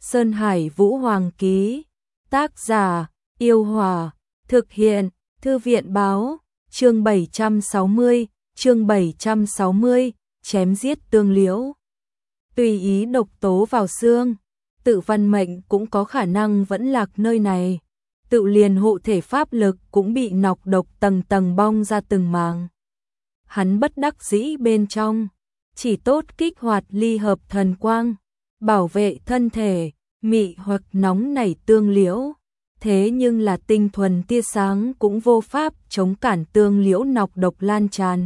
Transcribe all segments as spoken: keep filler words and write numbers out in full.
Sơn Hải Vũ Hoàng ký. Tác giả: Yêu Hòa. Thực hiện: Thư viện báo. Chương bảy trăm sáu mươi, chương bảy trăm sáu mươi, chém giết Tương Liễu. Tùy ý độc tố vào xương, Tự Văn Mệnh cũng có khả năng vẫn lạc nơi này. Tự liền hộ thể pháp lực cũng bị nọc độc tầng tầng bong ra từng màng. Hắn bất đắc dĩ bên trong, chỉ tốt kích hoạt ly hợp thần quang, bảo vệ thân thể, mị hoặc nóng nảy Tương Liễu. Thế nhưng là tinh thuần tia sáng cũng vô pháp chống cản Tương Liễu nọc độc lan tràn.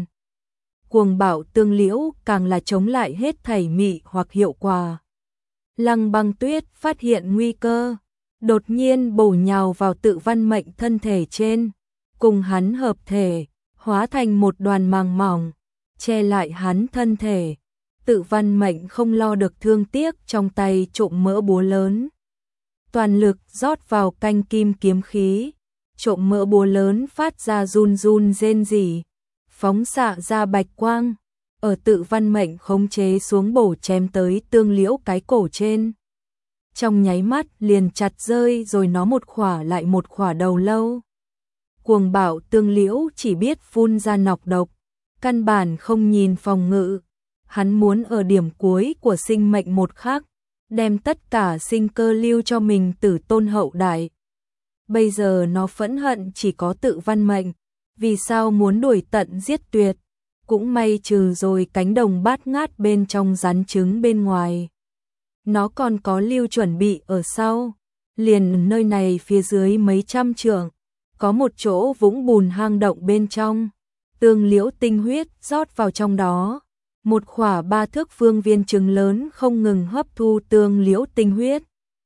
Cuồng bạo Tương Liễu càng là chống lại hết thảy mị hoặc hiệu quả. Lăng Băng Tuyết phát hiện nguy cơ, đột nhiên bổ nhào vào Tự Văn Mệnh thân thể trên, cùng hắn hợp thể, hóa thành một đoàn màng mỏng, che lại hắn thân thể. Tự Văn Mệnh không lo được thương tiếc trong tay trộm mỡ búa lớn, toàn lực rót vào canh kim kiếm khí, trộm mỡ búa lớn phát ra run run rên rỉ, phóng xạ ra bạch quang, ở Tự Văn Mệnh khống chế xuống bổ chém tới Tương Liễu cái cổ trên. Trong nháy mắt liền chặt rơi rồi nó một khỏa lại một khỏa đầu lâu. Cuồng bạo Tương Liễu chỉ biết phun ra nọc độc, căn bản không nhìn phòng ngự. Hắn muốn ở điểm cuối của sinh mệnh một khắc, đem tất cả sinh cơ lưu cho mình tử tôn hậu đại. Bây giờ nó phẫn hận chỉ có Tự Văn Mệnh, vì sao muốn đuổi tận giết tuyệt, cũng may trừ rồi cánh đồng bát ngát bên trong rắn trứng bên ngoài. Nó còn có lưu chuẩn bị ở sau, liền nơi này phía dưới mấy trăm trượng, có một chỗ vũng bùn hang động bên trong, Tương Liễu tinh huyết rót vào trong đó. Một khỏa ba thước phương viên trứng lớn không ngừng hấp thu Tương Liễu tinh huyết,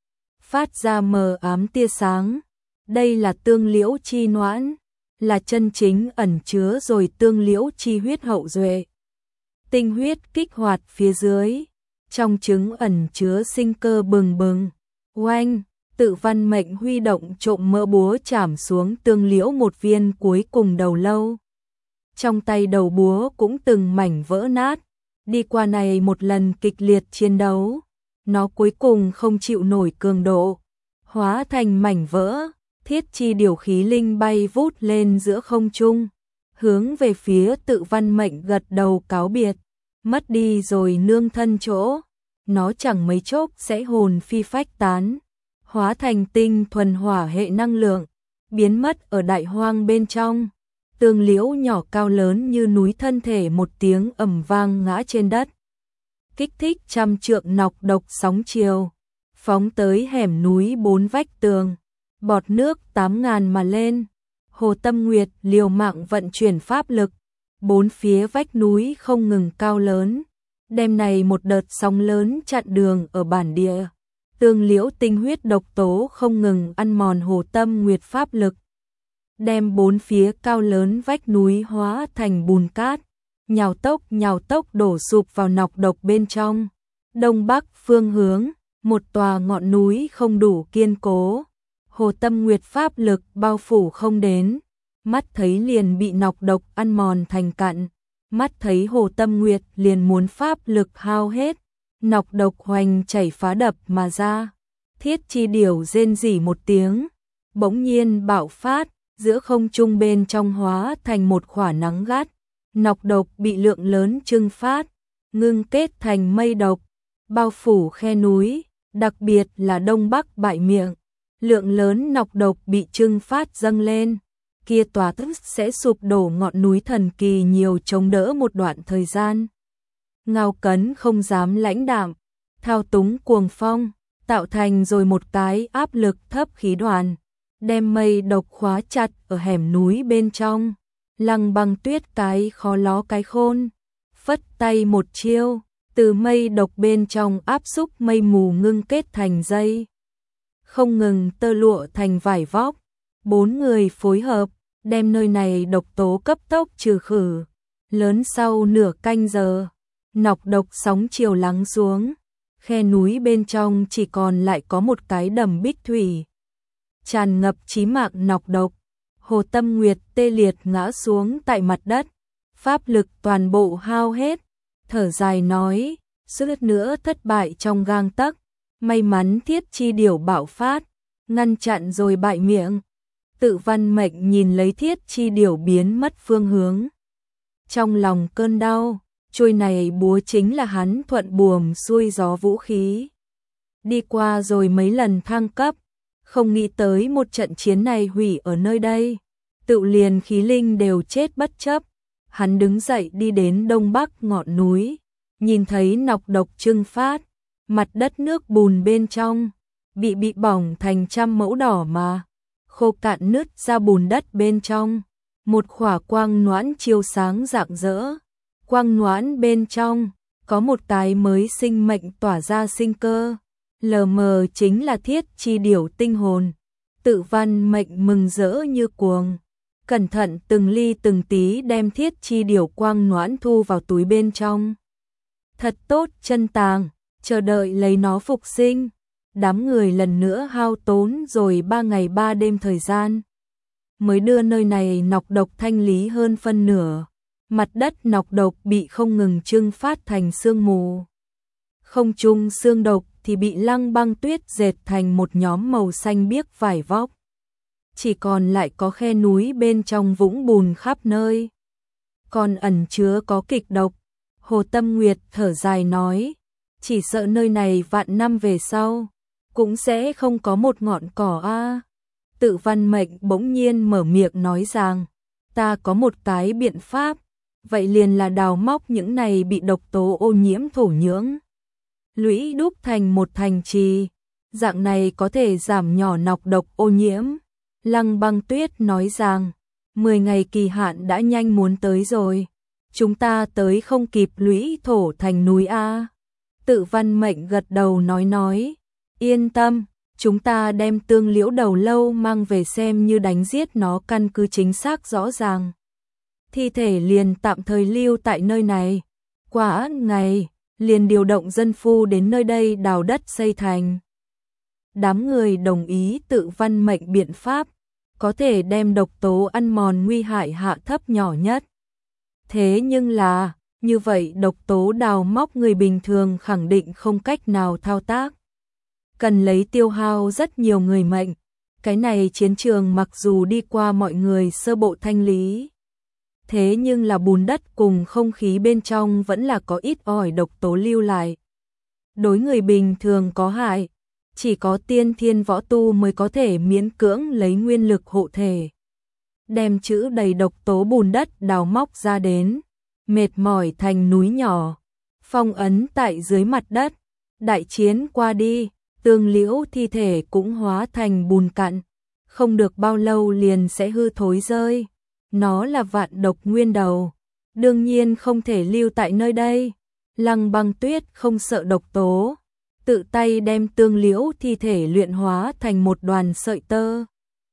phát ra mờ ám tia sáng. Đây là Tương Liễu chi noãn, là chân chính ẩn chứa rồi Tương Liễu chi huyết hậu duệ. Tinh huyết kích hoạt phía dưới, trong trứng ẩn chứa sinh cơ bừng bừng. Oanh, Tự Văn Mệnh huy động trộm mỡ búa chảm xuống Tương Liễu một viên cuối cùng đầu lâu. Trong tay đầu búa cũng từng mảnh vỡ nát. Đi qua này một lần kịch liệt chiến đấu, nó cuối cùng không chịu nổi cường độ, hóa thành mảnh vỡ. Thiết chi điều khí linh bay vút lên giữa không trung, hướng về phía Tự Văn Mệnh gật đầu cáo biệt. Mất đi rồi nương thân chỗ, nó chẳng mấy chốc sẽ hồn phi phách tán, hóa thành tinh thuần hỏa hệ năng lượng, biến mất ở đại hoang bên trong. Tương Liễu nhỏ cao lớn như núi thân thể một tiếng ầm vang ngã trên đất. Kích thích trăm trượng nọc độc sóng chiều, phóng tới hẻm núi bốn vách tường, bọt nước tám ngàn mà lên. Hồ Tâm Nguyệt liều mạng vận chuyển pháp lực, bốn phía vách núi không ngừng cao lớn, đêm này một đợt sóng lớn chặn đường ở bản địa. Tương Liễu tinh huyết độc tố không ngừng ăn mòn Hồ Tâm Nguyệt pháp lực, đem bốn phía cao lớn vách núi hóa thành bùn cát, nhào tốc nhào tốc đổ sụp vào nọc độc bên trong. Đông bắc phương hướng, một tòa ngọn núi không đủ kiên cố, Hồ Tâm Nguyệt pháp lực bao phủ không đến, mắt thấy liền bị nọc độc ăn mòn thành cặn, mắt thấy Hồ Tâm Nguyệt liền muốn pháp lực hao hết, nọc độc hoành chảy phá đập mà ra. Thiết chi điểu rên rỉ một tiếng, bỗng nhiên bạo phát, giữa không trung bên trong hóa thành một khỏa nắng gắt, nọc độc bị lượng lớn trưng phát, ngưng kết thành mây độc, bao phủ khe núi, đặc biệt là đông bắc bại miệng, lượng lớn nọc độc bị trưng phát dâng lên, kia tòa tức sẽ sụp đổ ngọn núi thần kỳ nhiều chống đỡ một đoạn thời gian. Ngao Cấn không dám lãnh đạm, thao túng cuồng phong, tạo thành rồi một cái áp lực thấp khí đoàn, đem mây độc khóa chặt ở hẻm núi bên trong. Lăng Băng Tuyết cái khó ló cái khôn, phất tay một chiêu, từ mây độc bên trong áp xúc mây mù ngưng kết thành dây, không ngừng tơ lụa thành vải vóc. Bốn người phối hợp, đem nơi này độc tố cấp tốc trừ khử. Lớn sau nửa canh giờ, nọc độc sóng chiều lắng xuống, khe núi bên trong chỉ còn lại có một cái đầm bích thủy, tràn ngập chí mạng nọc độc. Hồ Tâm Nguyệt tê liệt ngã xuống tại mặt đất, pháp lực toàn bộ hao hết, thở dài nói, suýt nữa thất bại trong gang tấc, May mắn Thiết Chi Điểu bạo phát, ngăn chặn rồi bại miệng. Tự Văn Mệnh nhìn lấy Thiết Chi Điểu biến mất phương hướng. Trong lòng cơn đau, chuôi này búa chính là hắn thuận buồm xuôi gió vũ khí. Đi qua rồi mấy lần thăng cấp, không nghĩ tới một trận chiến này hủy ở nơi đây. Tự liền khí linh đều chết bất chấp. Hắn đứng dậy đi đến đông bắc ngọn núi, nhìn thấy nọc độc trưng phát, mặt đất nước bùn bên trong, bị bị bỏng thành trăm mẫu đỏ mà, khô cạn nứt ra bùn đất bên trong. Một khỏa quang noãn chiếu sáng rạng rỡ, quang noãn bên trong, có một cái mới sinh mệnh tỏa ra sinh cơ, lờ mờ chính là Thiết Chi Điểu tinh hồn. Tự Văn Mệnh mừng rỡ như cuồng, cẩn thận từng ly từng tí đem Thiết Chi Điểu quang noãn thu vào túi bên trong. Thật tốt chân tàng, chờ đợi lấy nó phục sinh. Đám người lần nữa hao tốn rồi ba ngày ba đêm thời gian, mới đưa nơi này nọc độc thanh lý hơn phân nửa. Mặt đất nọc độc bị không ngừng trưng phát thành sương mù. Không trung sương độc thì bị Lăng Băng Tuyết dệt thành một nhóm màu xanh biếc vải vóc. Chỉ còn lại có khe núi bên trong vũng bùn khắp nơi. Còn ẩn chứa có kịch độc. Hồ Tâm Nguyệt thở dài nói, chỉ sợ nơi này vạn năm về sau, cũng sẽ không có một ngọn cỏ a. Tự Văn Mệnh bỗng nhiên mở miệng nói rằng, ta có một cái biện pháp, vậy liền là đào móc những này bị độc tố ô nhiễm thổ nhưỡng, lũy đúc thành một thành trì, dạng này có thể giảm nhỏ nọc độc ô nhiễm. Lăng Băng Tuyết nói rằng, mười ngày kỳ hạn đã nhanh muốn tới rồi, chúng ta tới không kịp lũy thổ thành núi a. Tự Văn Mệnh gật đầu nói nói, yên tâm, chúng ta đem tương liễu đầu lâu mang về xem như đánh giết nó căn cứ chính xác rõ ràng. Thi thể liền tạm thời lưu tại nơi này. Qua ngày, liền điều động dân phu đến nơi đây đào đất xây thành. Đám người đồng ý Tự Văn Mệnh biện pháp, có thể đem độc tố ăn mòn nguy hại hạ thấp nhỏ nhất. Thế nhưng là, như vậy độc tố đào móc người bình thường khẳng định không cách nào thao tác. Cần lấy tiêu hao rất nhiều người mệnh. Cái này chiến trường mặc dù đi qua mọi người sơ bộ thanh lý, thế nhưng là bùn đất cùng không khí bên trong vẫn là có ít ỏi độc tố lưu lại. Đối người bình thường có hại, chỉ có tiên thiên võ tu mới có thể miễn cưỡng lấy nguyên lực hộ thể. Đem chữ đầy độc tố bùn đất đào móc ra đến, mệt mỏi thành núi nhỏ, phong ấn tại dưới mặt đất. Đại chiến qua đi, tương liễu thi thể cũng hóa thành bùn cặn, không được bao lâu liền sẽ hư thối rơi. Nó là vạn độc nguyên đầu, đương nhiên không thể lưu tại nơi đây. Lăng Băng Tuyết không sợ độc tố, tự tay đem tương liễu thi thể luyện hóa thành một đoàn sợi tơ,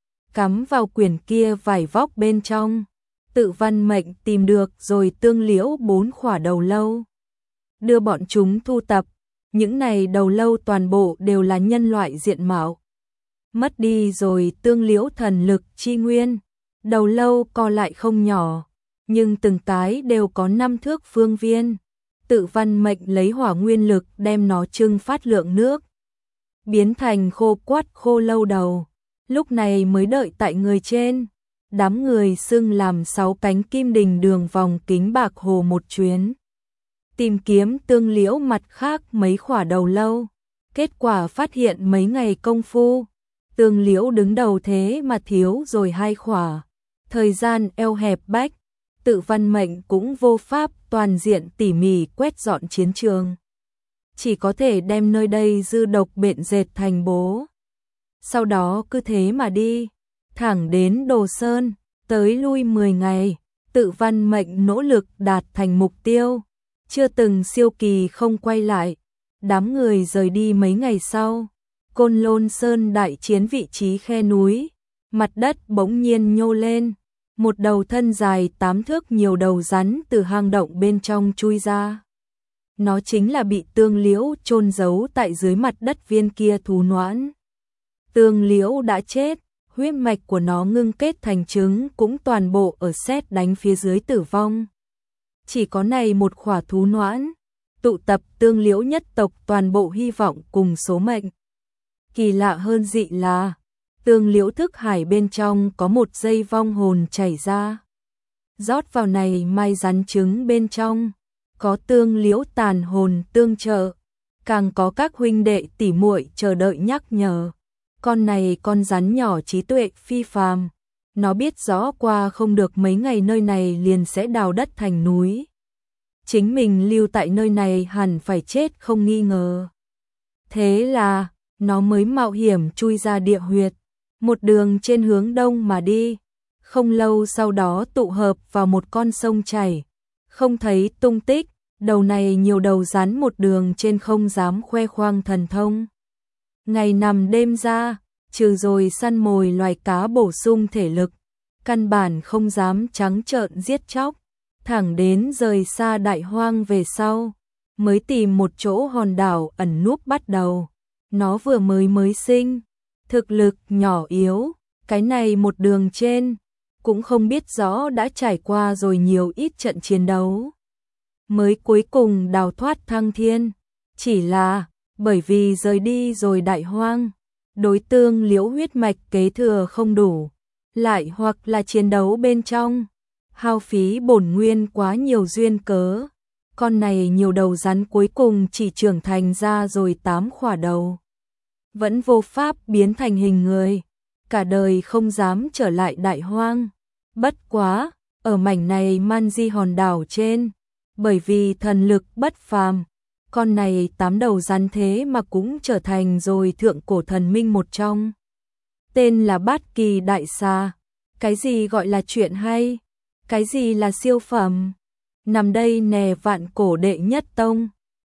cắm vào quyển kia vải vóc bên trong. Tự Văn Mệnh tìm được rồi tương liễu bốn khỏa đầu lâu, đưa bọn chúng thu tập. Những này đầu lâu toàn bộ đều là nhân loại diện mạo, mất đi rồi tương liễu thần lực chi nguyên. Đầu lâu co lại không nhỏ, nhưng từng cái đều có năm thước phương viên. Tự Văn Mệnh lấy hỏa nguyên lực đem nó trưng phát lượng nước, biến thành khô quắt khô lâu đầu. Lúc này mới đợi tại người trên. Đám người xưng làm sáu cánh kim đình đường vòng kính bạc hồ một chuyến, tìm kiếm tương liễu mặt khác mấy khỏa đầu lâu. Kết quả phát hiện mấy ngày công phu, tương liễu đứng đầu thế mà thiếu rồi hai khỏa. Thời gian eo hẹp bách, Tự Văn Mệnh cũng vô pháp toàn diện tỉ mỉ quét dọn chiến trường, chỉ có thể đem nơi đây dư độc bện dệt thành bố. Sau đó cứ thế mà đi, thẳng đến Đồ Sơn, tới lui mười ngày, Tự Văn Mệnh nỗ lực đạt thành mục tiêu, chưa từng siêu kỳ không quay lại. Đám người rời đi mấy ngày sau, Côn Lôn Sơn đại chiến vị trí khe núi, mặt đất bỗng nhiên nhô lên, một đầu thân dài tám thước nhiều đầu rắn từ hang động bên trong chui ra. Nó chính là bị tương liễu chôn giấu tại dưới mặt đất viên kia thú noãn. Tương liễu đã chết, huyết mạch của nó ngưng kết thành trứng cũng toàn bộ ở sét đánh phía dưới tử vong. Chỉ có này một khỏa thú noãn, tụ tập Tương Liễu nhất tộc toàn bộ hy vọng cùng số mệnh. Kỳ lạ hơn dị là, Tương Liễu thức hải bên trong có một dây vong hồn chảy ra. Rót vào này mai rắn trứng bên trong, có Tương Liễu tàn hồn tương trợ, càng có các huynh đệ tỉ muội chờ đợi nhắc nhở. Con này con rắn nhỏ trí tuệ phi phàm, nó biết rõ qua không được mấy ngày nơi này liền sẽ đào đất thành núi. Chính mình lưu tại nơi này hẳn phải chết không nghi ngờ. Thế là, nó mới mạo hiểm chui ra địa huyệt, một đường trên hướng đông mà đi. Không lâu sau đó tụ hợp vào một con sông chảy, không thấy tung tích, đầu này nhiều đầu rắn một đường trên không dám khoe khoang thần thông. Ngày nằm đêm ra, trừ rồi săn mồi loài cá bổ sung thể lực, căn bản không dám trắng trợn giết chóc, thẳng đến rời xa đại hoang về sau, mới tìm một chỗ hòn đảo ẩn núp bắt đầu. Nó vừa mới mới sinh, thực lực nhỏ yếu, cái này một đường trên, cũng không biết rõ đã trải qua rồi nhiều ít trận chiến đấu, mới cuối cùng đào thoát thăng thiên. Chỉ là, bởi vì rời đi rồi đại hoang, đối Tương Liễu huyết mạch kế thừa không đủ, lại hoặc là chiến đấu bên trong, hao phí bổn nguyên quá nhiều duyên cớ. Con này nhiều đầu rắn cuối cùng chỉ trưởng thành ra rồi tám khỏa đầu, vẫn vô pháp biến thành hình người, cả đời không dám trở lại đại hoang. Bất quá, ở mảnh này man di hòn đảo trên, bởi vì thần lực bất phàm, con này tám đầu rắn thế mà cũng trở thành rồi thượng cổ thần minh một trong. Tên là Bát Kỳ Đại Xà. Cái gì gọi là chuyện hay? Cái gì là siêu phẩm? Nằm đây nè vạn cổ đệ nhất tông.